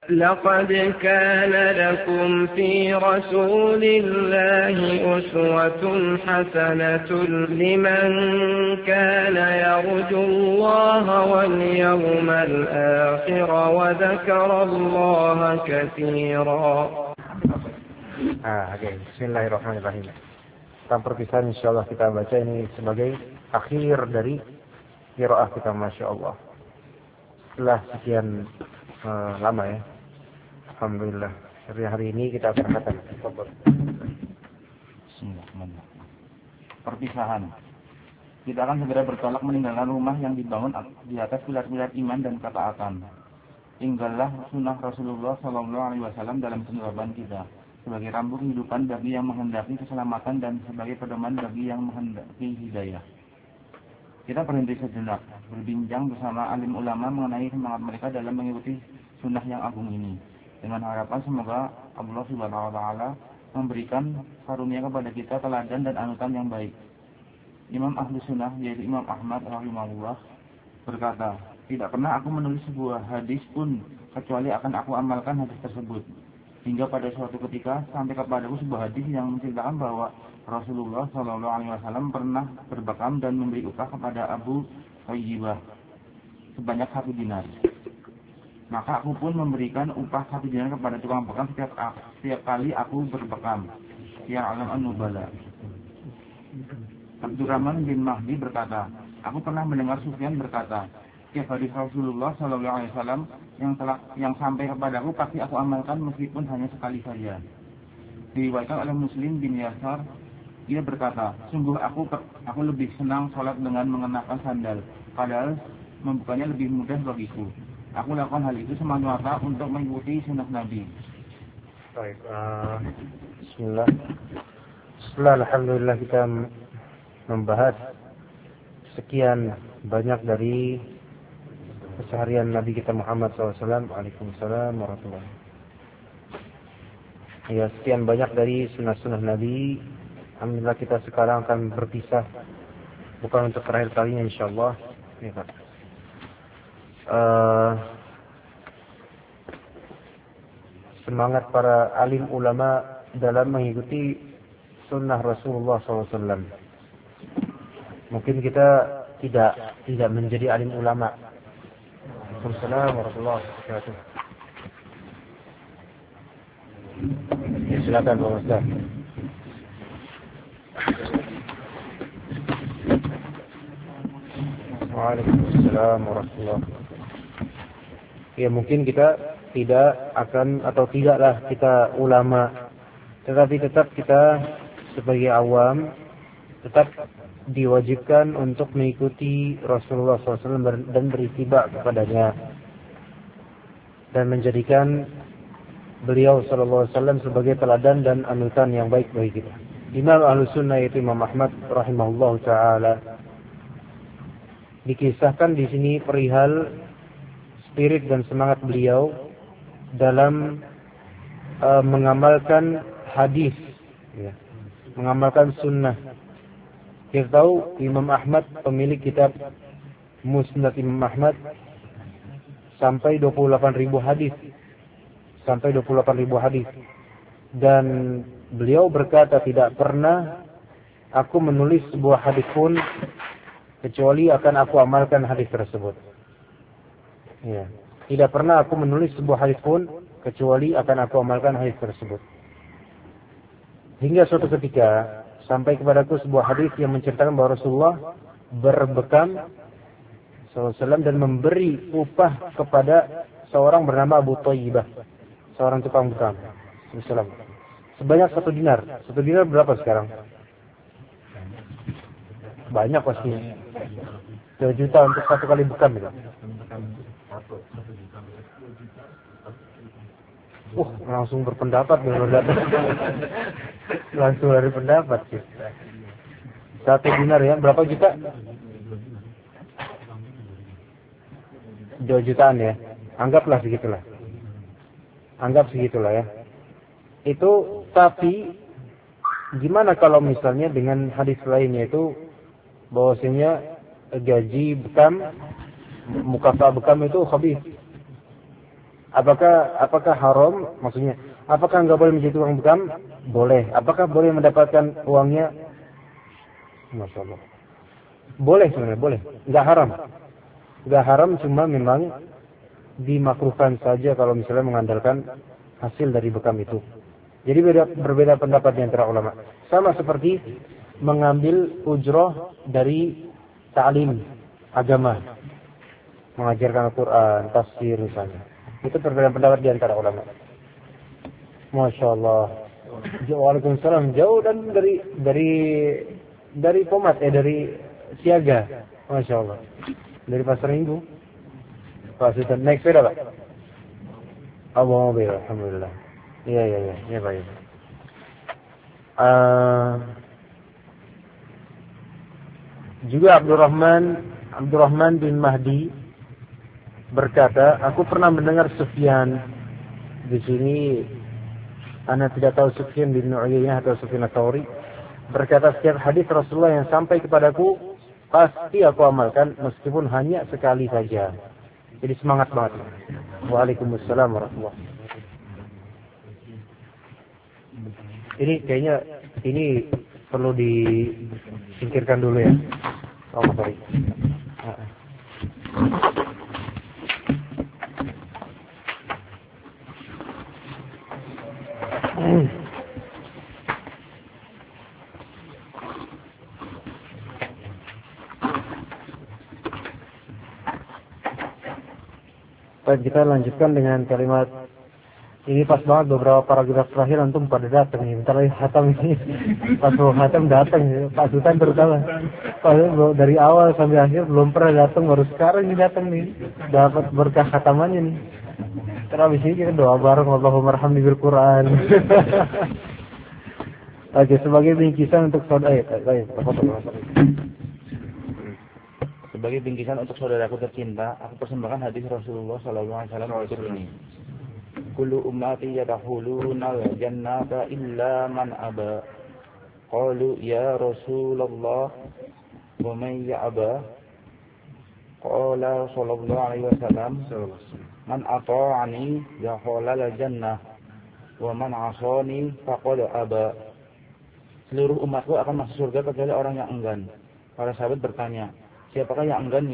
لقد كان لكم في رسول الله أسوة حسنة لمن كان يرجو الله واليوم الآخر وذكر الله كثيرا. Bismillahirrahmanirrahim. Tentang perpisahan insyaallah kita baca ini sebagai akhir dari qiraah kita, Masya Allah. Setelah sekian lama ya, alhamdulillah. Hari ini kita akan katakan perpisahan. Kita akan segera bertolak meninggalkan rumah yang dibangun di atas pilar-pilar iman dan ketaatan. Tinggallah sunnah Rasulullah SAW dalam kehidupan kita, sebagai rambu kehidupan bagi yang menghendaki keselamatan dan sebagai pedoman bagi yang menghendaki hidayah. Kita berhenti sejenak, berbincang bersama alim ulama mengenai semangat mereka dalam mengikuti sunnah yang agung ini, dengan harapan semoga Allah Subhanahu wa Ta'ala memberikan karunia kepada kita teladan dan anutan yang baik. Imam Ahlu Sunnah, yaitu Imam Ahmad rahimahullah, berkata, tidak pernah aku menulis sebuah hadis pun kecuali akan aku amalkan hadis tersebut. Hingga pada suatu ketika sampai kepadaku sebuah hadis yang menceritakan bahwa Rasulullah SAW pernah berbekam dan memberi upah kepada Abu Thayyibah sebanyak 1 dinar. Maka aku pun memberikan upah 1 dinar kepada tukang bekam setiap kali aku berbekam. Ya alam an-nubala. Abdurrahman bin Mahdi berkata, aku pernah mendengar Sufyan berkata, setiap hadis Rasulullah SAW yang sampai kepadaku pasti aku amalkan meskipun hanya sekali saja. Diriwayatkan oleh Muslim bin Yasar, ia berkata, sungguh aku lebih senang sholat dengan mengenakan sandal, padahal membukanya lebih mudah bagiku. Aku lakukan hal itu semata-mata untuk mengikuti sunnah Nabi. Baik, bismillah. Setelah alhamdulillah kita membahas sekian banyak dari keseharian Nabi kita Muhammad SAW. Waalaikumsalam warahmatullahi wabarakatuh. Ya, sekian banyak dari sunnah-sunnah Nabi. Alhamdulillah kita sekarang akan berpisah, bukan untuk terakhir kalinya insyaallah. Ya, Pak. Semangat para alim ulama dalam mengikuti sunnah Rasulullah SAW. Mungkin kita tidak menjadi alim ulama. Assalamualaikum warahmatullahi wabarakatuh. Ya, silakan Pak Ustaz. Waalaikumsalam warahmatullahi wabarakatuh. Ya, mungkin kita tidak akan atau tidaklah kita ulama, tetapi tetap kita sebagai awam tetap diwajibkan untuk mengikuti Rasulullah SAW dan berittiba kepadanya dan menjadikan beliau SAW sebagai teladan dan anutan yang baik bagi kita. Imam Ahlus Sunnah yaitu Imam Ahmad rahimahullah taala, dikisahkan di sini perihal spirit dan semangat beliau dalam mengamalkan hadis, ya, mengamalkan sunnah. Kita tahu Imam Ahmad pemilik kitab Musnad Imam Ahmad sampai 28.000 hadis. Sampai 28.000 hadis. Dan beliau berkata, tidak pernah aku menulis sebuah hadis pun kecuali akan aku amalkan hadis tersebut. Ya. Tidak pernah aku menulis sebuah hadis pun kecuali akan aku amalkan hadis tersebut. Hingga suatu ketika sampai kepadaku sebuah hadis yang menceritakan bahwa Rasulullah berbekam SAW dan memberi upah kepada seorang bernama Abu Thayyibah, seorang tukang bekam. Sebanyak 1 dinar. 1 dinar berapa sekarang? Banyak pasti. 2 juta untuk 1 kali bekam itu. Langsung berpendapat langsung dari pendapat sih. 1 dinar ya, berapa juta? 2 jutaan ya. Anggaplah segitulah. Anggap segitulah ya. Itu, tapi gimana kalau misalnya dengan hadis lainnya itu bahwasanya gaji bekam, mukafa bekam itu khabith. Apakah haram? Maksudnya, apakah nggak boleh menjadi tukang bekam? Boleh. Apakah boleh mendapatkan uangnya? Masya Allah. Boleh sebenarnya, boleh. Nggak haram. Nggak haram, cuma memang dimakruhkan saja kalau misalnya mengandalkan hasil dari bekam itu. Jadi berbeda pendapat di antara ulama. Sama seperti mengambil ujroh dari ta'lim agama, mengajarkan Al-Quran, tafsir misalnya. Itu berbeda pendapat di antara ulama. Masya Allah. Waalaikumsalam. Jauh dan dari Pomat, dari Siaga. Masya Allah. Dari Pasar Minggu. Pak Sultan naik sepeda Pak? Bawa mobil, alhamdulillah. Iya Pak. Juga Abdurrahman bin Mahdi berkata, aku pernah mendengar Sufyan. Di sini Ana tidak tahu Sufyan bin Uyainah atau Sufyan Ats-Tsauri, berkata, setiap hadis Rasulullah yang sampai kepadaku pasti aku amalkan meskipun hanya sekali saja. Jadi semangat banget. Waalaikumsalam warahmatullahi wabarakatuh. Ini kayaknya perlu disingkirkan dulu ya. Oh, sorry. Baik, kita lanjutkan dengan kalimat ini. Pas banget beberapa paragraf terakhir antum pada datang nih. Bentar lagi khatam ini. Pas mau khatam datang, Pak Sultan terutama. Dari awal sampai akhir belum pernah datang, baru sekarang ini datang nih. Dapat berkah khatamannya nih. Terus habis ini kita doa bareng, Allahumma arhamni bil Quran. Oke, sebagai bingkisan untuk saudara. Sebagai bingkisan untuk saudaraku tercinta, aku persembahkan hadis Rasulullah sallallahu alaihi wasallam berikut ini. Kullu ummati yadkhuluna al-jannata illa man aba. Qalu ya Rasulullah wa man ya'ba? Qala sallallahu alaihi wasallam, man ata'ani dakhala al-jannah wa man 'asani faqad aba. Seluruh umatku akan masuk surga kecuali orang yang enggan. Para sahabat bertanya, siapakah yang enggan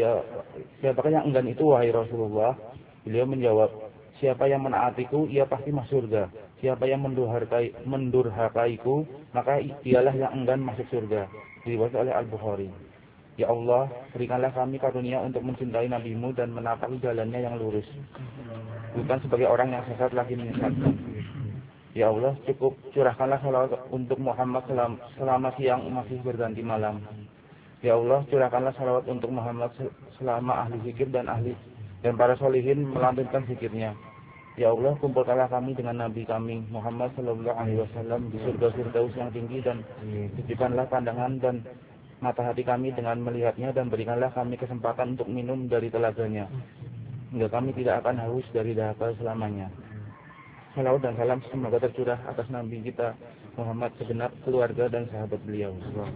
itu wahai Rasulullah? Beliau menjawab, siapa yang menaatiku ia pasti masuk surga. Siapa yang mendurhakaiku maka dialah yang enggan masuk surga. Diriwayatkan oleh Al-Bukhari. Ya Allah, berikanlah kami karunia untuk mencintai Nabi-Mu dan menapaki jalannya yang lurus, bukan sebagai orang yang sesat lagi menyesatkan. Ya Allah, cukup curahkanlah salawat untuk Muhammad selama siang masih berganti malam. Ya Allah, curahkanlah salawat untuk Muhammad selama ahli zikir dan para solihin melantunkan zikirnya. Ya Allah, kumpulkanlah kami dengan Nabi kami Muhammad sallallahu alaihi wasallam di surga Firdaus yang tinggi, dan titipkanlah pandangan dan mata hati kami dengan melihatnya, dan berikanlah kami kesempatan untuk minum dari telaganya, hingga kami tidak akan haus dari dahaga selamanya. Salawat dan salam semoga tercurah atas Nabi kita Muhammad, segenap keluarga dan sahabat beliau.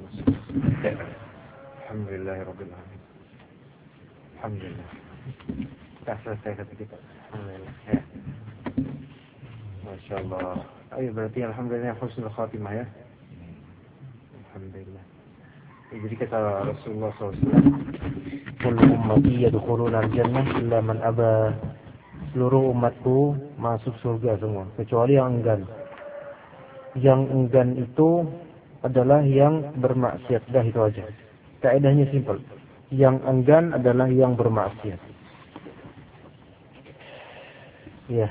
Alhamdulillahirabbil alamin. Alhamdulillah. Kita selesai kata kita. Alhamdulillah. Ya. Masya Allah. Ayo berarti alhamdulillah husnul khatimah ya. Alhamdulillah. Jadi kata Rasulullah SAW, kullu ummati yadkhuluna al-jannah illa man aba. Seluruh umatku masuk surga semua kecuali yang enggan. Yang enggan itu adalah yang bermaksiat. Dah itu aja. Kaedahnya simpel. Yang enggan adalah yang bermaksiat. Ya.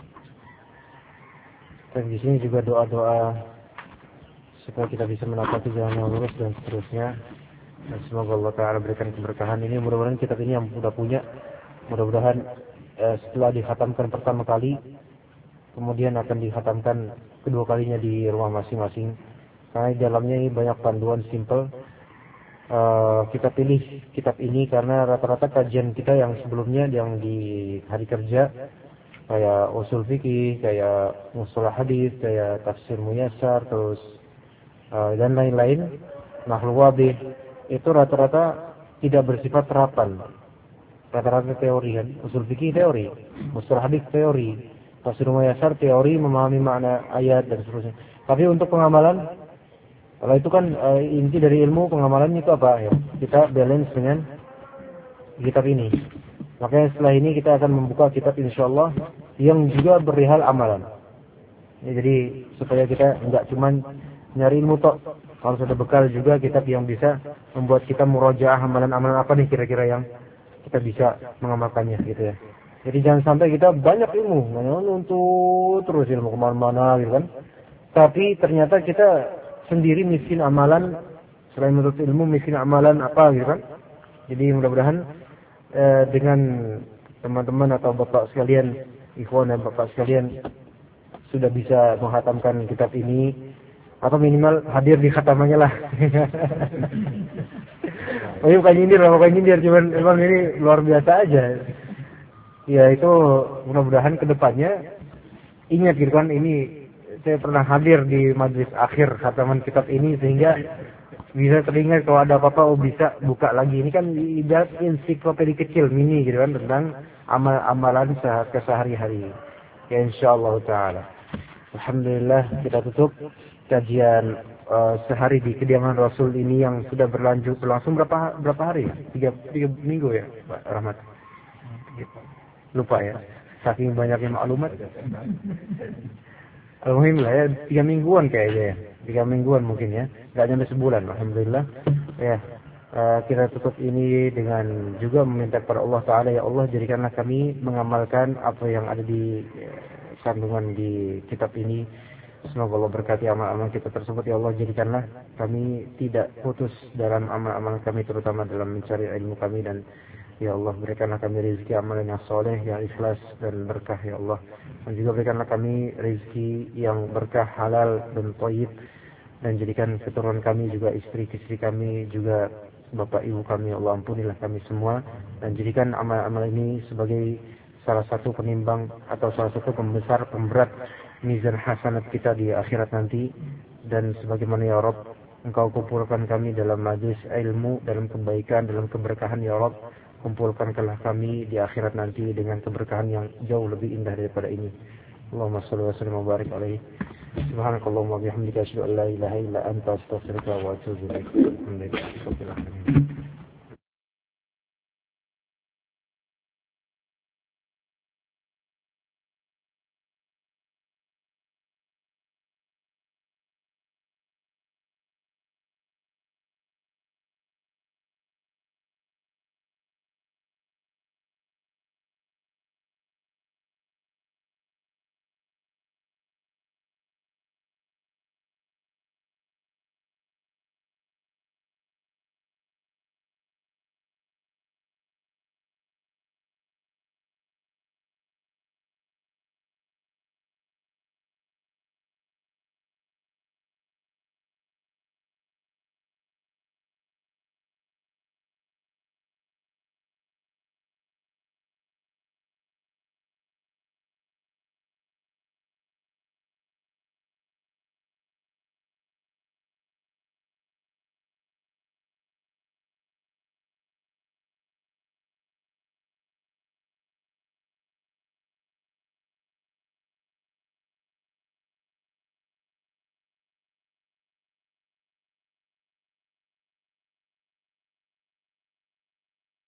Dan di sini juga doa-doa supaya kita bisa menapaki jalan yang lurus dan seterusnya. Dan semoga Allah Ta'ala berikan keberkahan ini. Mudah-mudahan kitab ini yang sudah punya, mudah-mudahan setelah dikhatamkan pertama kali, kemudian akan dikhatamkan kedua kalinya di rumah masing-masing. Karena di dalamnya ini banyak panduan simple. Kita pilih kitab ini karena rata-rata kajian kita yang sebelumnya yang di hari kerja kayak usul fikih, kayak mustalah hadis, kayak tafsir muyassar, terus dan lain-lain, nahwu wadih, itu rata-rata tidak bersifat terapan, rata-rata teori kan, usul fikih teori, mustalah hadis teori, tafsir muyasar teori, memahami makna ayat dan seterusnya. Tapi untuk pengamalan, kalau itu kan inti dari ilmu pengamalannya itu apa ya? Kita balance dengan kitab ini. Makanya setelah ini kita akan membuka kitab insyaallah yang juga berihal amalan. Ya, jadi supaya kita enggak cuman nyari ilmu tok, harus ada bekal juga kitab yang bisa membuat kita murojaah amalan-amalan apa nih kira-kira yang kita bisa mengamalkannya gitu ya. Jadi jangan sampai kita banyak ilmu, menuntut terus ilmu kemana-mana gitu kan. Tapi ternyata kita sendiri miskin amalan, selain menuntut ilmu miskin amalan apa gitu kan. Jadi mudah-mudahan dengan teman-teman atau bapak sekalian, ikhwan dan bapak sekalian sudah bisa menghatamkan kitab ini atau minimal hadir di khatamannya lah. Oh iya bukan nyindir, cuman emang ini luar biasa aja. Ya itu mudah-mudahan kedepannya ingat gitu kan, ini saya pernah hadir di majelis akhir khataman kitab ini sehingga bisa teringat kalau ada apa-apa bisa buka lagi. Ini kan ibarat ensiklopedi kecil mini gitu kan tentang amalan kesehari-hari. Ya insyaallah taala. Alhamdulillah kita tutup kajian sehari di kediaman Rasul ini yang sudah berlangsung berapa hari ya? 3 minggu ya Pak Rahmat? Lupa ya, saking banyaknya maklumat. Alhamdulillah ya, 3 mingguan kayaknya ya, 3 mingguan mungkin ya, nggak nyampe sebulan. Alhamdulillah ya. Kita tutup ini dengan juga meminta kepada Allah Ta'ala, ya Allah jadikanlah kami mengamalkan apa yang ada di kandungan di kitab ini. Semoga Allah berkati amal-amal kita tersebut. Ya Allah jadikanlah kami tidak putus dalam amal-amal kami, terutama dalam mencari ilmu kami. Dan ya Allah berikanlah kami rezeki amalan yang soleh, yang ikhlas dan berkah ya Allah. Dan juga berikanlah kami rezeki yang berkah, halal dan thayyib. Dan jadikan keturunan kami juga istri-istri kami juga bapak ibu kami, ya Allah ampunilah kami semua. Dan jadikan amal-amal ini sebagai salah satu penimbang atau salah satu pembesar pemberat mizan hasanat kita di akhirat nanti. Dan sebagaimana ya Rabb Engkau kumpulkan kami dalam majlis ilmu, dalam kebaikan, dalam keberkahan ya Rabb, kumpulkanlah kami di akhirat nanti dengan keberkahan yang jauh lebih indah daripada ini. Allahumma shalli wa sallim wa barik alaihi. Subhanakallahumma wa bihamdika asyhadu an la ilaha illa anta astaghfiruka wa atubu ilaik. Alhamdulillah.